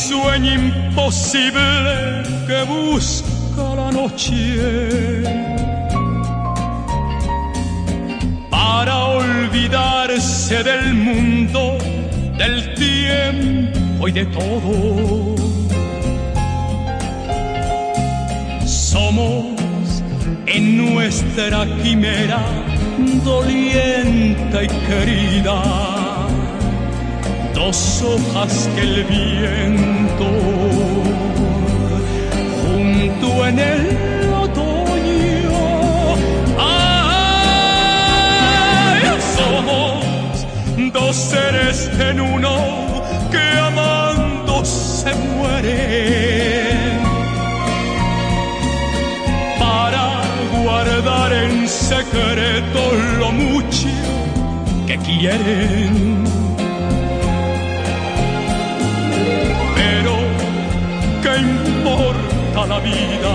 sueño imposible que busca la noche para olvidarse del mundo, del tiempo y de todo. Somos en nuestra quimera doliente y querida, dos hojas que el viento junto en el otoño. ¡Ay! Somos dos seres en uno que amando se mueren para guardar en secreto lo mucho que quieren. Pero ¿qué importa la vida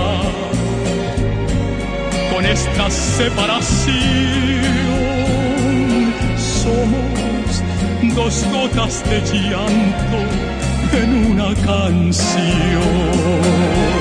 con esta separación? Somos dos gotas de llanto en una canción.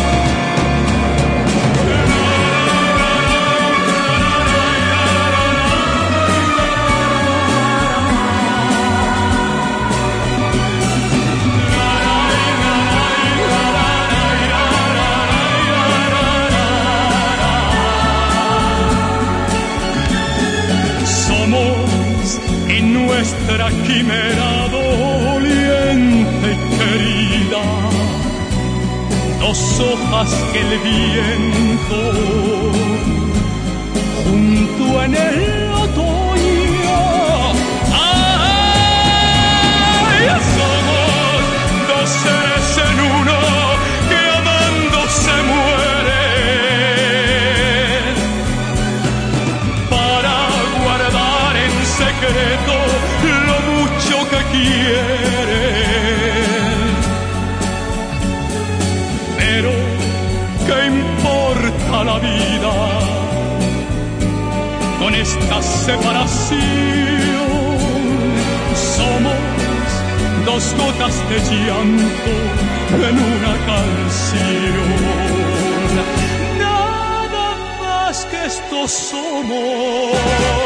En nuestra quimera doliente y querida, dos hojas que el viento junto en el otoño. ¡Ay! Somos dos seres en uno que amando se mueren para guardar en secreto lo mucho que quieren. Pero ¿qué importa la vida con esta separación? Somos dos gotas de llanto en una canción. Nada más que esto somos.